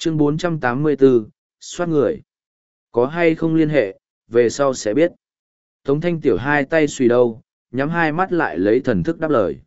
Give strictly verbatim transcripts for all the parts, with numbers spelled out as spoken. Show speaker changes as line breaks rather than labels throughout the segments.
Chương bốn trăm tám mươi bốn, soát người. Có hay không liên hệ, về sau sẽ biết. Tống thanh tiểu hai tay suy đâu, nhắm hai mắt lại lấy thần thức đáp lời.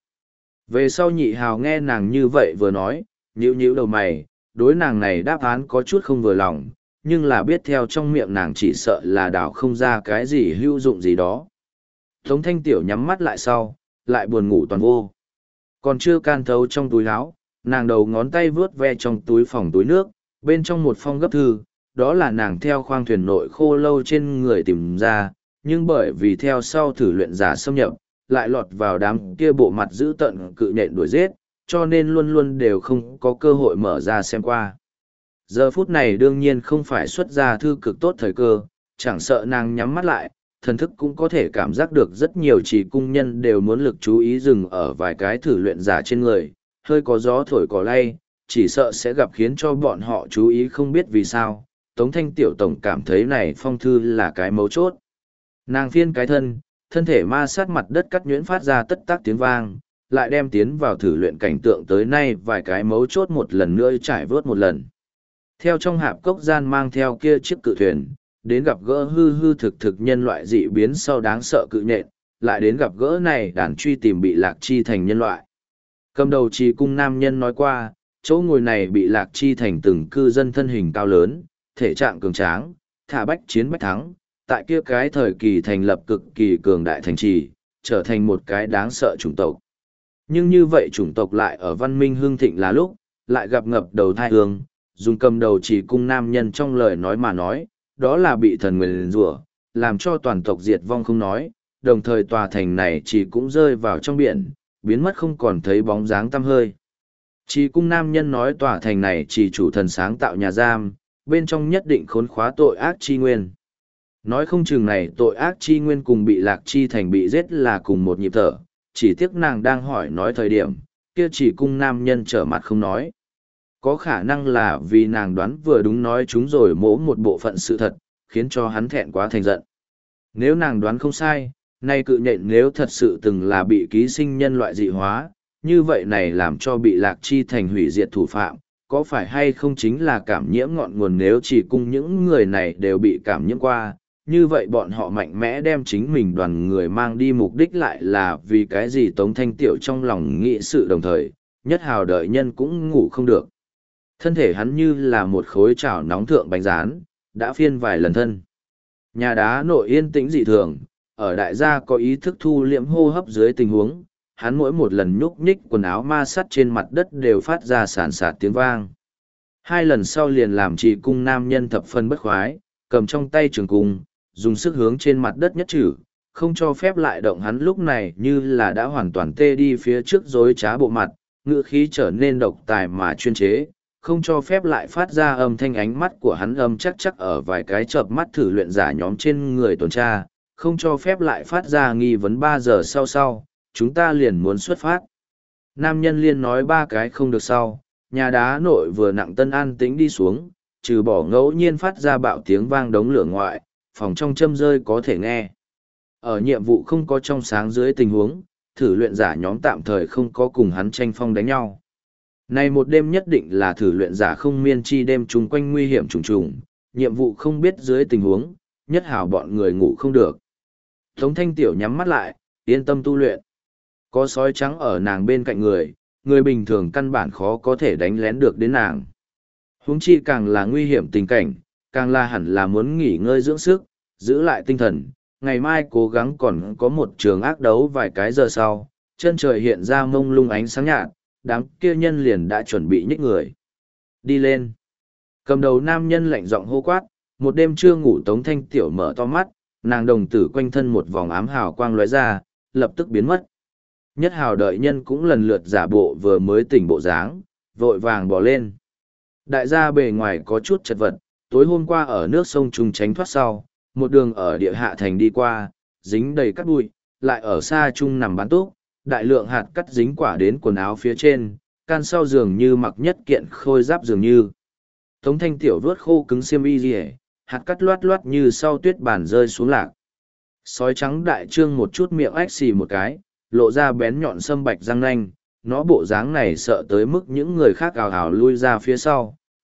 Về sau nhị hào nghe nàng như vậy vừa nói, nhíu nhíu đầu mày, đối nàng này đáp án có chút không vừa lòng, nhưng là biết theo trong miệng nàng chỉ sợ là đảo không ra cái gì hữu dụng gì đó. Tống thanh tiểu nhắm mắt lại sau, lại buồn ngủ toàn vô. Còn chưa can thấu trong túi áo, nàng đầu ngón tay vướt ve trong túi phòng túi nước, bên trong một phong gấp thư, đó là nàng theo khoang thuyền nội khô lâu trên người tìm ra, nhưng bởi vì theo sau thử luyện giả xâm nhập, lại lọt vào đám kia bộ mặt giữ tận cự nhện đuổi giết, cho nên luôn luôn đều không có cơ hội mở ra xem qua. Giờ phút này đương nhiên không phải xuất ra thư cực tốt thời cơ, chẳng sợ nàng nhắm mắt lại, thần thức cũng có thể cảm giác được rất nhiều chỉ cung nhân đều muốn lực chú ý dừng ở vài cái thử luyện giả trên người, hơi có gió thổi cỏ lay, chỉ sợ sẽ gặp khiến cho bọn họ chú ý không biết vì sao. Tống thanh tiểu tổng cảm thấy này phong thư là cái mấu chốt. Nàng phiên cái thân, thân thể ma sát mặt đất cắt nhuyễn phát ra tất tác tiếng vang, lại đem tiến vào thử luyện cảnh tượng tới nay vài cái mấu chốt một lần nữa trải vớt một lần. Theo trong hạp cốc gian mang theo kia chiếc cự thuyền, đến gặp gỡ hư hư thực thực nhân loại dị biến sau đáng sợ cự nhện, lại đến gặp gỡ này đàn truy tìm bị lạc chi thành nhân loại. Cầm đầu trì cung nam nhân nói qua, chỗ ngồi này bị lạc chi thành từng cư dân thân hình cao lớn, thể trạng cường tráng, thả bách chiến bách thắng, tại kia cái thời kỳ thành lập cực kỳ cường đại thành trì, trở thành một cái đáng sợ chủng tộc. Nhưng như vậy chủng tộc lại ở văn minh hương thịnh là lúc, lại gặp ngập đầu thai hương, dùng cầm đầu chỉ cung nam nhân trong lời nói mà nói, đó là bị thần nguyền rủa, làm cho toàn tộc diệt vong không nói, đồng thời tòa thành này chỉ cũng rơi vào trong biển, biến mất không còn thấy bóng dáng tăm hơi. Chỉ cung nam nhân nói tòa thành này chỉ chủ thần sáng tạo nhà giam, bên trong nhất định khốn khóa tội ác chi nguyên. Nói không chừng này tội ác chi nguyên cùng bị lạc chi thành bị giết là cùng một nhịp thở, chỉ tiếc nàng đang hỏi nói thời điểm, kia chỉ cung nam nhân trở mặt không nói. Có khả năng là vì nàng đoán vừa đúng nói chúng rồi mỗ một bộ phận sự thật, khiến cho hắn thẹn quá thành giận. Nếu nàng đoán không sai, nay cự nhện nếu thật sự từng là bị ký sinh nhân loại dị hóa, như vậy này làm cho bị lạc chi thành hủy diệt thủ phạm, có phải hay không chính là cảm nhiễm ngọn nguồn nếu chỉ cung những người này đều bị cảm nhiễm qua, như vậy bọn họ mạnh mẽ đem chính mình đoàn người mang đi mục đích lại là vì cái gì Tống Thanh Tiểu trong lòng nghĩ sự đồng thời, nhất hào đợi nhân cũng ngủ không được. Thân thể hắn như là một khối chảo nóng thượng bánh rán, đã phiên vài lần thân. Nhà đá nội yên tĩnh dị thường, ở đại gia có ý thức thu liễm hô hấp dưới tình huống, hắn mỗi một lần nhúc nhích quần áo ma sắt trên mặt đất đều phát ra sàn sạt tiếng vang. Hai lần sau liền làm trì cung nam nhân thập phân bất khoái, cầm trong tay trường cung, dùng sức hướng trên mặt đất nhất trừ, không cho phép lại động hắn lúc này như là đã hoàn toàn tê đi phía trước dối trá bộ mặt, ngữ khí trở nên độc tài mà chuyên chế, không cho phép lại phát ra âm thanh ánh mắt của hắn âm chắc chắc ở vài cái chợp mắt thử luyện giả nhóm trên người tuần tra, không cho phép lại phát ra nghi vấn ba giờ sau sau, chúng ta liền muốn xuất phát. Nam nhân liên nói ba cái không được sau, nhà đá nội vừa nặng tân an tĩnh đi xuống, trừ bỏ ngẫu nhiên phát ra bạo tiếng vang đống lửa ngoại, phòng trong châm rơi có thể nghe. Ở nhiệm vụ không có trong sáng dưới tình huống, thử luyện giả nhóm tạm thời không có cùng hắn tranh phong đánh nhau. Này một đêm nhất định là thử luyện giả không miên chi đêm chung quanh nguy hiểm trùng trùng, nhiệm vụ không biết dưới tình huống, nhất hảo bọn người ngủ không được. Tống Thanh Tiểu nhắm mắt lại, yên tâm tu luyện. Có sói trắng ở nàng bên cạnh người, người bình thường căn bản khó có thể đánh lén được đến nàng. Huống chi càng là nguy hiểm tình cảnh, càng là hẳn là muốn nghỉ ngơi dưỡng sức, giữ lại tinh thần. Ngày mai cố gắng còn có một trường ác đấu vài cái giờ sau, chân trời hiện ra mông lung ánh sáng nhạt, đám kia nhân liền đã chuẩn bị nhích người. Đi lên. Cầm đầu nam nhân lạnh giọng hô quát, một đêm chưa ngủ Tống Thanh Tiểu mở to mắt, nàng đồng tử quanh thân một vòng ám hào quang lóe ra, lập tức biến mất. Nhất hào đợi nhân cũng lần lượt giả bộ vừa mới tỉnh bộ dáng, vội vàng bỏ lên. Đại gia bề ngoài có chút chật vật, tối hôm qua ở nước sông trùng tránh thoát sau, một đường ở địa hạ thành đi qua, dính đầy cát bụi, lại ở xa trung nằm bán túc, đại lượng hạt cắt dính quả đến quần áo phía trên, can sau giường như mặc nhất kiện khôi giáp dường như. Tống Thanh Tiểu vớt khô cứng xiêm y rìa, hạt cắt loát loát như sau tuyết bàn rơi xuống lạc. Sói trắng đại trương một chút miệng ách xì một cái, lộ ra bén nhọn sâm bạch răng nanh, nó bộ dáng này sợ tới mức những người khác ào ào lui ra phía sau,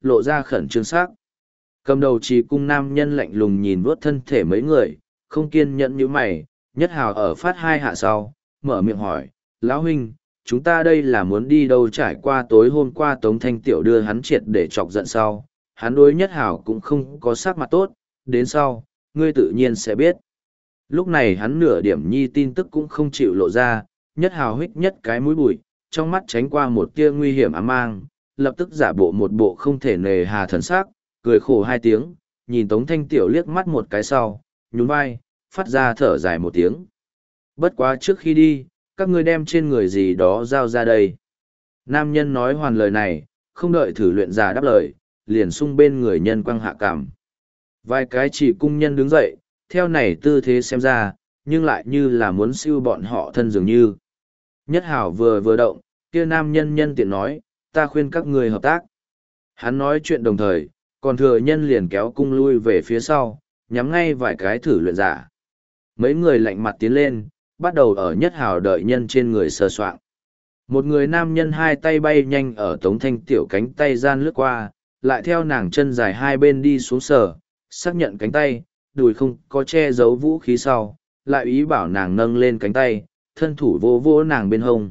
lộ ra khẩn trương sắc. Cầm đầu trì cung nam nhân lạnh lùng nhìn vuốt thân thể mấy người, không kiên nhẫn như mày, Nhất Hào ở phát hai hạ sau, mở miệng hỏi, lão huynh, chúng ta đây là muốn đi đâu? Trải qua tối hôm qua Tống Thanh Tiểu đưa hắn triệt để chọc giận sau, hắn đối Nhất Hào cũng không có sắc mặt tốt, đến sau, ngươi tự nhiên sẽ biết. Lúc này hắn nửa điểm nhi tin tức cũng không chịu lộ ra, Nhất Hào hít nhất cái mũi bụi, trong mắt tránh qua một tia nguy hiểm ám mang, lập tức giả bộ một bộ không thể nề hà thần sắc, cười khổ hai tiếng, nhìn Tống Thanh Tiểu liếc mắt một cái sau, nhún vai, phát ra thở dài một tiếng. Bất quá trước khi đi, các ngươi đem trên người gì đó giao ra đây. Nam nhân nói hoàn lời này, không đợi thử luyện giả đáp lời, liền sung bên người nhân quăng hạ cảm. Vài cái chỉ cung nhân đứng dậy, theo này tư thế xem ra, nhưng lại như là muốn siêu bọn họ thân dường như. Nhất Hảo vừa vừa động, kia nam nhân nhân tiện nói, ta khuyên các người hợp tác. Hắn nói chuyện đồng thời, còn thừa nhân liền kéo cung lui về phía sau, nhắm ngay vài cái thử luyện giả. Mấy người lạnh mặt tiến lên, bắt đầu ở Nhất Hảo đợi nhân trên người sờ soạng. Một người nam nhân hai tay bay nhanh ở Tống Thanh Tiểu cánh tay gian lướt qua, lại theo nàng chân dài hai bên đi xuống sờ, xác nhận cánh tay, đùi không có che giấu vũ khí sau, lại ý bảo nàng nâng lên cánh tay, thân thủ vô vô nàng bên hông.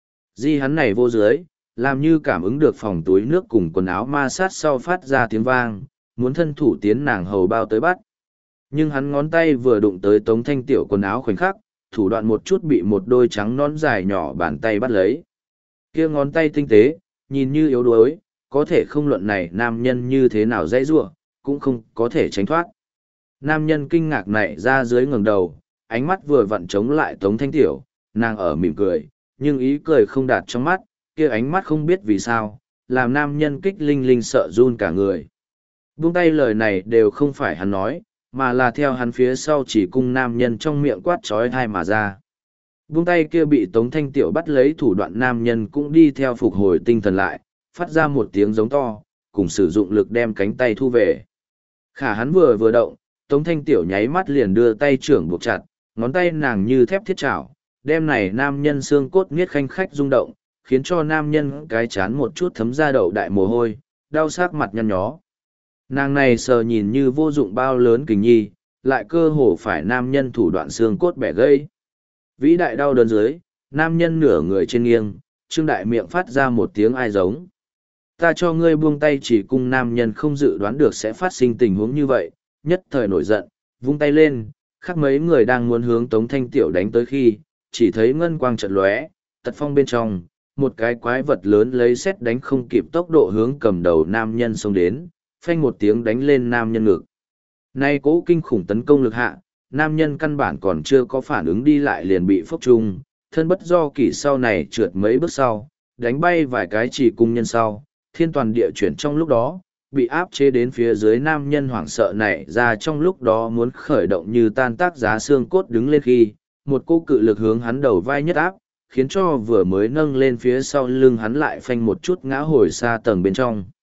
Di hắn này vô dưới, làm như cảm ứng được phòng túi nước cùng quần áo ma sát sau phát ra tiếng vang, muốn thân thủ tiến nàng hầu bao tới bắt. Nhưng hắn ngón tay vừa đụng tới Tống Thanh Tiểu quần áo khoảnh khắc, thủ đoạn một chút bị một đôi trắng nón dài nhỏ bàn tay bắt lấy. Kia ngón tay tinh tế, nhìn như yếu đuối, có thể không luận này nam nhân như thế nào dãy rủa, cũng không có thể tránh thoát. Nam nhân kinh ngạc này ra dưới ngẩng đầu, ánh mắt vừa vặn chống lại Tống Thanh Tiểu, nàng ở mỉm cười, nhưng ý cười không đạt trong mắt, kia ánh mắt không biết vì sao, làm nam nhân kích linh linh sợ run cả người. Buông tay lời này đều không phải hắn nói, mà là theo hắn phía sau chỉ cung nam nhân trong miệng quát trói thai mà ra. Buông tay kia bị Tống Thanh Tiểu bắt lấy thủ đoạn nam nhân cũng đi theo phục hồi tinh thần lại, phát ra một tiếng giống to, cùng sử dụng lực đem cánh tay thu về. Khả hắn vừa vừa động, Tống Thanh Tiểu nháy mắt liền đưa tay trưởng buộc chặt, ngón tay nàng như thép thiết chảo, đem này nam nhân xương cốt nghiết khanh khách rung động, khiến cho nam nhân cái chán một chút thấm ra đậu đại mồ hôi, đau sát mặt nhăn nhó. Nàng này sờ nhìn như vô dụng bao lớn kình nhi, lại cơ hồ phải nam nhân thủ đoạn xương cốt bẻ gây. Vĩ đại đau đớn dưới, nam nhân nửa người trên nghiêng, trương đại miệng phát ra một tiếng ai giống. Ta cho ngươi buông tay chỉ cung nam nhân không dự đoán được sẽ phát sinh tình huống như vậy, nhất thời nổi giận, vung tay lên, khác mấy người đang muốn hướng Tống Thanh Tiểu đánh tới khi, chỉ thấy ngân quang chợt lóe, tật phong bên trong, một cái quái vật lớn lấy xét đánh không kịp tốc độ hướng cầm đầu nam nhân xông đến, phanh một tiếng đánh lên nam nhân ngực. Nay cố kinh khủng tấn công lực hạ, nam nhân căn bản còn chưa có phản ứng đi lại liền bị phốc trung, thân bất do kỷ sau này trượt mấy bước sau, đánh bay vài cái chỉ cung nhân sau, thiên toàn địa chuyển trong lúc đó, bị áp chế đến phía dưới nam nhân hoảng sợ này ra trong lúc đó muốn khởi động như tan tác giá xương cốt đứng lên khi, một cô cự lực hướng hắn đầu vai nhất áp, khiến cho vừa mới nâng lên phía sau lưng hắn lại phanh một chút ngã hồi xa tầng bên trong.